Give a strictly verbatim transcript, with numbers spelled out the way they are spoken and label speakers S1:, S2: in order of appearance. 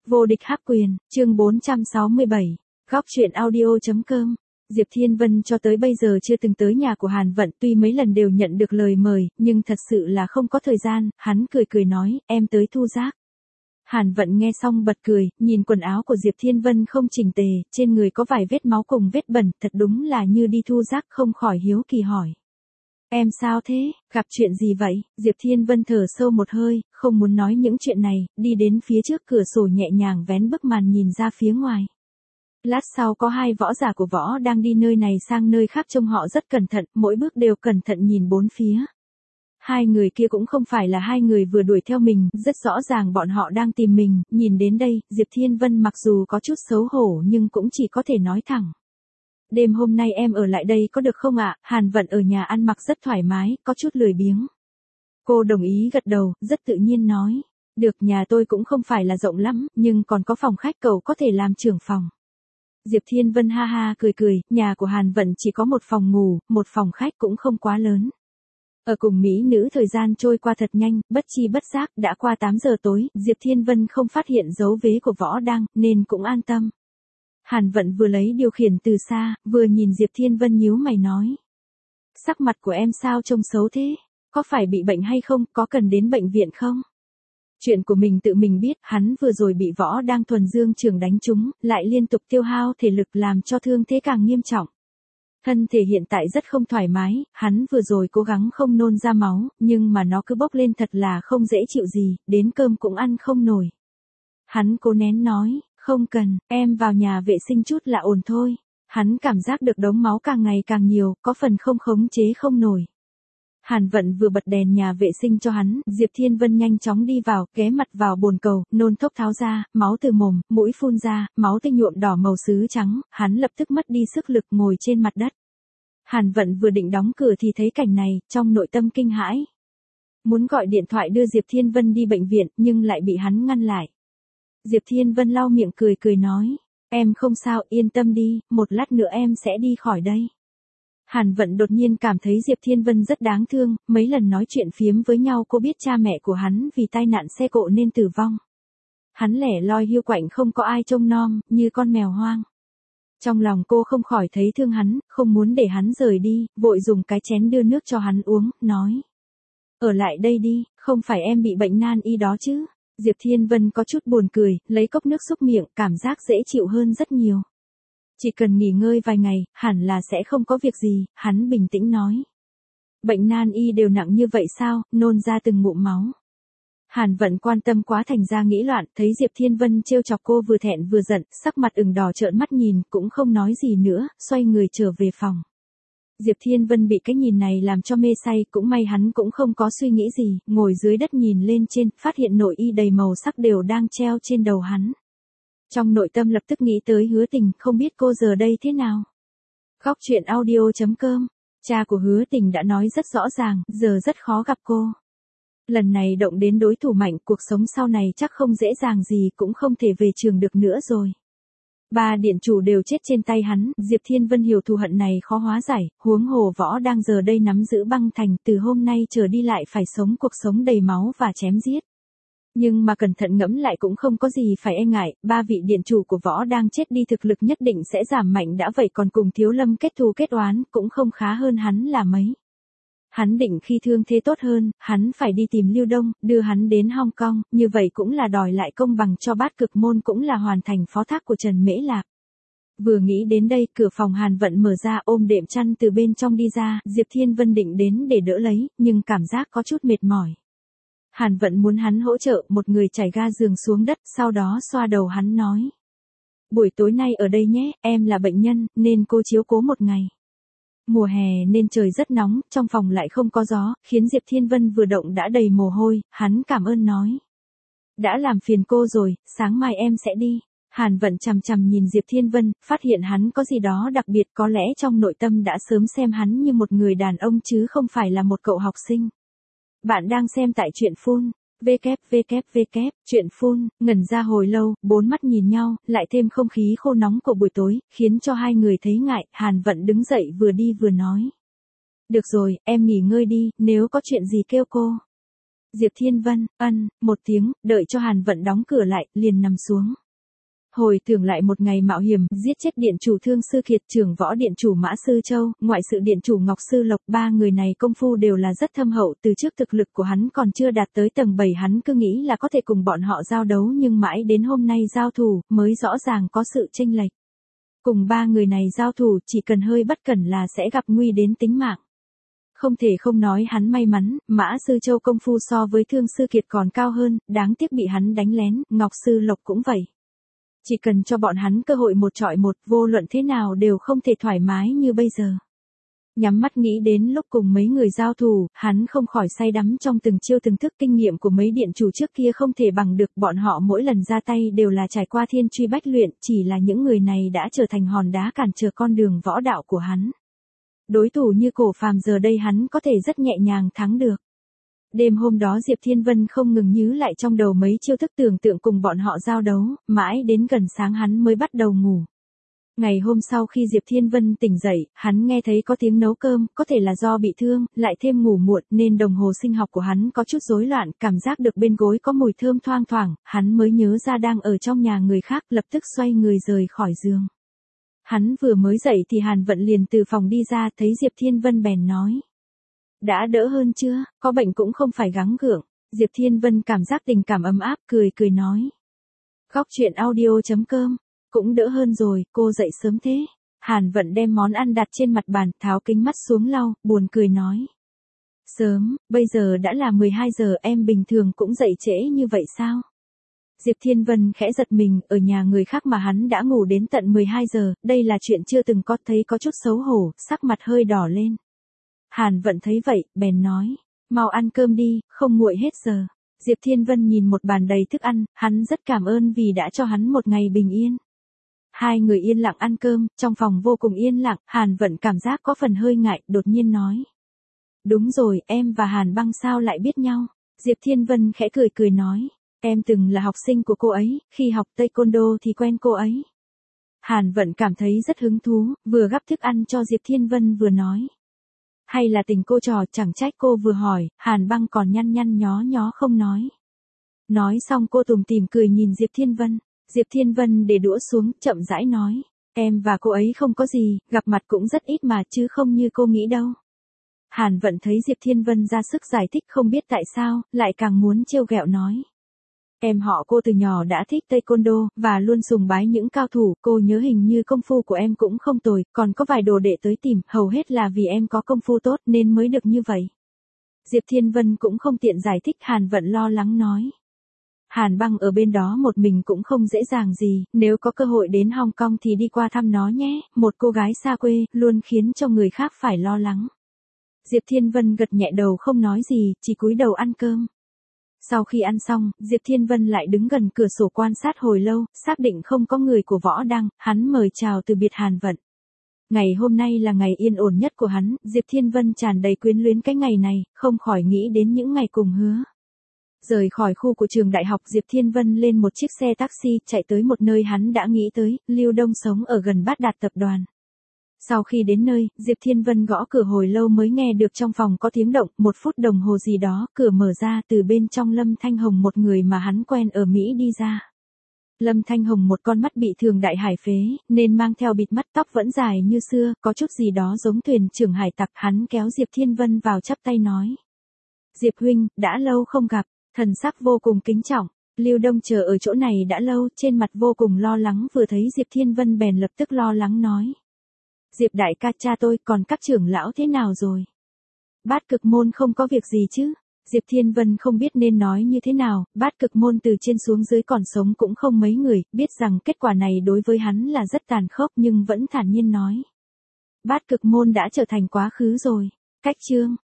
S1: Vô địch hắc quyền, chương bốn trăm sáu mươi bảy, góc truyện audio.com. Diệp Thiên Vân cho tới bây giờ chưa từng tới nhà của Hàn Vận, tuy mấy lần đều nhận được lời mời, nhưng thật sự là không có thời gian, hắn cười cười nói, em tới thu rác. Hàn Vận nghe xong bật cười, nhìn quần áo của Diệp Thiên Vân không chỉnh tề, trên người có vài vết máu cùng vết bẩn, thật đúng là như đi thu rác, không khỏi hiếu kỳ hỏi. Em sao thế, gặp chuyện gì vậy? Diệp Thiên Vân thở sâu một hơi, không muốn nói những chuyện này, đi đến phía trước cửa sổ nhẹ nhàng vén bức màn nhìn ra phía ngoài. Lát sau có hai võ giả của võ đang đi nơi này sang nơi khác, trông họ rất cẩn thận, mỗi bước đều cẩn thận nhìn bốn phía. Hai người kia cũng không phải là hai người vừa đuổi theo mình, rất rõ ràng bọn họ đang tìm mình, nhìn đến đây, Diệp Thiên Vân mặc dù có chút xấu hổ nhưng cũng chỉ có thể nói thẳng. Đêm hôm nay em ở lại đây có được không ạ? Hàn Vận ở nhà ăn mặc rất thoải mái, có chút lười biếng. Cô đồng ý gật đầu, rất tự nhiên nói. Được, nhà tôi cũng không phải là rộng lắm, nhưng còn có phòng khách, cậu có thể làm trưởng phòng. Diệp Thiên Vân ha ha cười cười, nhà của Hàn Vận chỉ có một phòng ngủ, một phòng khách cũng không quá lớn. Ở cùng mỹ nữ thời gian trôi qua thật nhanh, bất chi bất giác, đã qua tám giờ tối, Diệp Thiên Vân không phát hiện dấu vết của võ đang, nên cũng an tâm. Hàn Vận vừa lấy điều khiển từ xa, vừa nhìn Diệp Thiên Vân nhíu mày nói. Sắc mặt của em sao trông xấu thế? Có phải bị bệnh hay không? Có cần đến bệnh viện không? Chuyện của mình tự mình biết, hắn vừa rồi bị võ đang thuần dương trường đánh trúng, lại liên tục tiêu hao thể lực làm cho thương thế càng nghiêm trọng. Thân thể hiện tại rất không thoải mái, hắn vừa rồi cố gắng không nôn ra máu, nhưng mà nó cứ bốc lên thật là không dễ chịu gì, đến cơm cũng ăn không nổi. Hắn cố nén nói. Không cần, em vào nhà vệ sinh chút là ổn thôi. Hắn cảm giác được đống máu càng ngày càng nhiều, có phần không khống chế không nổi. Hàn Vận vừa bật đèn nhà vệ sinh cho hắn, Diệp Thiên Vân nhanh chóng đi vào, ghé mặt vào bồn cầu, nôn thốc tháo ra, máu từ mồm, mũi phun ra, máu tươi nhuộm đỏ màu sứ trắng, hắn lập tức mất đi sức lực ngồi trên mặt đất. Hàn Vận vừa định đóng cửa thì thấy cảnh này, trong nội tâm kinh hãi. Muốn gọi điện thoại đưa Diệp Thiên Vân đi bệnh viện, nhưng lại bị hắn ngăn lại. Diệp Thiên Vân lau miệng cười cười nói, em không sao, yên tâm đi, một lát nữa em sẽ đi khỏi đây. Hàn Vận đột nhiên cảm thấy Diệp Thiên Vân rất đáng thương, mấy lần nói chuyện phiếm với nhau cô biết cha mẹ của hắn vì tai nạn xe cộ nên tử vong. Hắn lẻ loi hiu quạnh không có ai trông nom, như con mèo hoang. Trong lòng cô không khỏi thấy thương hắn, không muốn để hắn rời đi, vội dùng cái chén đưa nước cho hắn uống, nói. Ở lại đây đi, không phải em bị bệnh nan y đó chứ. Diệp Thiên Vân có chút buồn cười, lấy cốc nước xúc miệng, cảm giác dễ chịu hơn rất nhiều. Chỉ cần nghỉ ngơi vài ngày, hẳn là sẽ không có việc gì, hắn bình tĩnh nói. Bệnh nan y đều nặng như vậy sao, nôn ra từng ngụm máu. Hàn Vận quan tâm quá thành ra nghĩ loạn, thấy Diệp Thiên Vân trêu chọc cô vừa thẹn vừa giận, sắc mặt ửng đỏ trợn mắt nhìn, cũng không nói gì nữa, xoay người trở về phòng. Diệp Thiên Vân bị cái nhìn này làm cho mê say, cũng may hắn cũng không có suy nghĩ gì, ngồi dưới đất nhìn lên trên, phát hiện nội y đầy màu sắc đều đang treo trên đầu hắn. Trong nội tâm lập tức nghĩ tới Hứa Tình, không biết cô giờ đây thế nào. Góc truyện audio.com, cha của Hứa Tình đã nói rất rõ ràng, giờ rất khó gặp cô. Lần này động đến đối thủ mạnh, cuộc sống sau này chắc không dễ dàng gì, cũng không thể về trường được nữa rồi. Ba điện chủ đều chết trên tay hắn, Diệp Thiên Vân hiểu thù hận này khó hóa giải, huống hồ võ đang giờ đây nắm giữ băng thành, từ hôm nay trở đi lại phải sống cuộc sống đầy máu và chém giết. Nhưng mà cẩn thận ngẫm lại cũng không có gì phải e ngại, ba vị điện chủ của võ đang chết đi thực lực nhất định sẽ giảm mạnh, đã vậy còn cùng Thiếu Lâm kết thù kết oán, cũng không khá hơn hắn là mấy. Hắn định khi thương thế tốt hơn, hắn phải đi tìm Lưu Đông, đưa hắn đến Hong Kong, như vậy cũng là đòi lại công bằng cho Bát Cực Môn, cũng là hoàn thành phó thác của Trần Mễ Lạc. Vừa nghĩ đến đây, cửa phòng Hàn Vận mở ra, ôm đệm chăn từ bên trong đi ra, Diệp Thiên Vân định đến để đỡ lấy, nhưng cảm giác có chút mệt mỏi. Hàn Vận muốn hắn hỗ trợ, một người trải ga giường xuống đất, sau đó xoa đầu hắn nói. Buổi tối nay ở đây nhé, em là bệnh nhân, nên cô chiếu cố một ngày. Mùa hè nên trời rất nóng, trong phòng lại không có gió, khiến Diệp Thiên Vân vừa động đã đầy mồ hôi, hắn cảm ơn nói. Đã làm phiền cô rồi, sáng mai em sẽ đi. Hàn Vận chằm chằm nhìn Diệp Thiên Vân, phát hiện hắn có gì đó đặc biệt, có lẽ trong nội tâm đã sớm xem hắn như một người đàn ông chứ không phải là một cậu học sinh. Bạn đang xem tại truyện phun. www, chuyện phun, ngẩn ra hồi lâu, bốn mắt nhìn nhau, lại thêm không khí khô nóng của buổi tối, khiến cho hai người thấy ngại, Hàn Vận đứng dậy vừa đi vừa nói. Được rồi, em nghỉ ngơi đi, nếu có chuyện gì kêu cô. Diệp Thiên Vân, ân, một tiếng, đợi cho Hàn Vận đóng cửa lại, liền nằm xuống. Hồi tưởng lại một ngày mạo hiểm, giết chết điện chủ Thương Sư Kiệt, trưởng võ điện chủ Mã Sư Châu, ngoại sự điện chủ Ngọc Sư Lộc, ba người này công phu đều là rất thâm hậu, từ trước thực lực của hắn còn chưa đạt tới tầng bảy, hắn cứ nghĩ là có thể cùng bọn họ giao đấu, nhưng mãi đến hôm nay giao thủ, mới rõ ràng có sự chênh lệch. Cùng ba người này giao thủ, chỉ cần hơi bất cẩn là sẽ gặp nguy đến tính mạng. Không thể không nói hắn may mắn, Mã Sư Châu công phu so với Thương Sư Kiệt còn cao hơn, đáng tiếc bị hắn đánh lén, Ngọc Sư Lộc cũng vậy. Chỉ cần cho bọn hắn cơ hội một trọi một, vô luận thế nào đều không thể thoải mái như bây giờ. Nhắm mắt nghĩ đến lúc cùng mấy người giao thủ, hắn không khỏi say đắm trong từng chiêu từng thức, kinh nghiệm của mấy điện chủ trước kia không thể bằng được, bọn họ mỗi lần ra tay đều là trải qua thiên truy bách luyện, chỉ là những người này đã trở thành hòn đá cản trở con đường võ đạo của hắn. Đối thủ như Cổ Phàm giờ đây hắn có thể rất nhẹ nhàng thắng được. Đêm hôm đó Diệp Thiên Vân không ngừng nhớ lại trong đầu mấy chiêu thức tưởng tượng cùng bọn họ giao đấu, mãi đến gần sáng hắn mới bắt đầu ngủ. Ngày hôm sau khi Diệp Thiên Vân tỉnh dậy, hắn nghe thấy có tiếng nấu cơm, có thể là do bị thương, lại thêm ngủ muộn nên đồng hồ sinh học của hắn có chút rối loạn, cảm giác được bên gối có mùi thơm thoang thoảng, hắn mới nhớ ra đang ở trong nhà người khác, lập tức xoay người rời khỏi giường. Hắn vừa mới dậy thì Hàn Vận liền từ phòng đi ra, thấy Diệp Thiên Vân bèn nói. Đã đỡ hơn chưa, có bệnh cũng không phải gắng gượng. Diệp Thiên Vân cảm giác tình cảm ấm áp, cười cười nói. Góc truyện audio chấm com, cũng đỡ hơn rồi, cô dậy sớm thế. Hàn Vận đem món ăn đặt trên mặt bàn, tháo kính mắt xuống lau, buồn cười nói. Sớm, bây giờ đã là mười hai giờ, em bình thường cũng dậy trễ như vậy sao? Diệp Thiên Vân khẽ giật mình, ở nhà người khác mà hắn đã ngủ đến tận mười hai giờ, đây là chuyện chưa từng có, thấy có chút xấu hổ, sắc mặt hơi đỏ lên. Hàn Vận thấy vậy, bèn nói, mau ăn cơm đi, không nguội hết giờ. Diệp Thiên Vân nhìn một bàn đầy thức ăn, hắn rất cảm ơn vì đã cho hắn một ngày bình yên. Hai người yên lặng ăn cơm, trong phòng vô cùng yên lặng, Hàn Vận cảm giác có phần hơi ngại, đột nhiên nói. Đúng rồi, em và Hàn Băng sao lại biết nhau? Diệp Thiên Vân khẽ cười cười nói, em từng là học sinh của cô ấy, khi học Taekwondo thì quen cô ấy. Hàn Vận cảm thấy rất hứng thú, vừa gắp thức ăn cho Diệp Thiên Vân vừa nói. Hay là tình cô trò, chẳng trách cô vừa hỏi, Hàn Băng còn nhăn nhăn nhó nhó không nói. Nói xong cô tủm tỉm cười nhìn Diệp Thiên Vân. Diệp Thiên Vân để đũa xuống, chậm rãi nói. Em và cô ấy không có gì, gặp mặt cũng rất ít mà chứ không như cô nghĩ đâu. Hàn Vận thấy Diệp Thiên Vân ra sức giải thích không biết tại sao, lại càng muốn trêu ghẹo nói. Em họ cô từ nhỏ đã thích Taekwondo, và luôn sùng bái những cao thủ, cô nhớ hình như công phu của em cũng không tồi, còn có vài đồ đệ tới tìm, hầu hết là vì em có công phu tốt nên mới được như vậy. Diệp Thiên Vân cũng không tiện giải thích, Hàn Vận lo lắng nói. Hàn Băng ở bên đó một mình cũng không dễ dàng gì, nếu có cơ hội đến Hong Kong thì đi qua thăm nó nhé, một cô gái xa quê, luôn khiến cho người khác phải lo lắng. Diệp Thiên Vân gật nhẹ đầu không nói gì, chỉ cúi đầu ăn cơm. Sau khi ăn xong, Diệp Thiên Vân lại đứng gần cửa sổ quan sát hồi lâu, xác định không có người của Võ Đăng, hắn mời chào từ biệt Hàn Vận. Ngày hôm nay là ngày yên ổn nhất của hắn, Diệp Thiên Vân tràn đầy quyến luyến cái ngày này, không khỏi nghĩ đến những ngày cùng hứa. Rời khỏi khu của trường đại học, Diệp Thiên Vân lên một chiếc xe taxi, chạy tới một nơi hắn đã nghĩ tới, Lưu Đông sống ở gần Bát Đạt tập đoàn. Sau khi đến nơi, Diệp Thiên Vân gõ cửa hồi lâu mới nghe được trong phòng có tiếng động, một phút đồng hồ gì đó, cửa mở ra, từ bên trong Lâm Thanh Hồng, một người mà hắn quen ở Mỹ đi ra. Lâm Thanh Hồng một con mắt bị thương đại hải phế, nên mang theo bịt mắt, tóc vẫn dài như xưa, có chút gì đó giống thuyền trưởng hải tặc, hắn kéo Diệp Thiên Vân vào chắp tay nói. Diệp huynh, đã lâu không gặp, thần sắc vô cùng kính trọng. Lưu Đông chờ ở chỗ này đã lâu, trên mặt vô cùng lo lắng, vừa thấy Diệp Thiên Vân bèn lập tức lo lắng nói. Diệp đại ca, cha tôi, còn các trưởng lão thế nào rồi? Bát Cực Môn không có việc gì chứ? Diệp Thiên Vân không biết nên nói như thế nào, Bát Cực Môn từ trên xuống dưới còn sống cũng không mấy người, biết rằng kết quả này đối với hắn là rất tàn khốc nhưng vẫn thản nhiên nói. Bát Cực Môn đã trở thành quá khứ rồi. Cách chương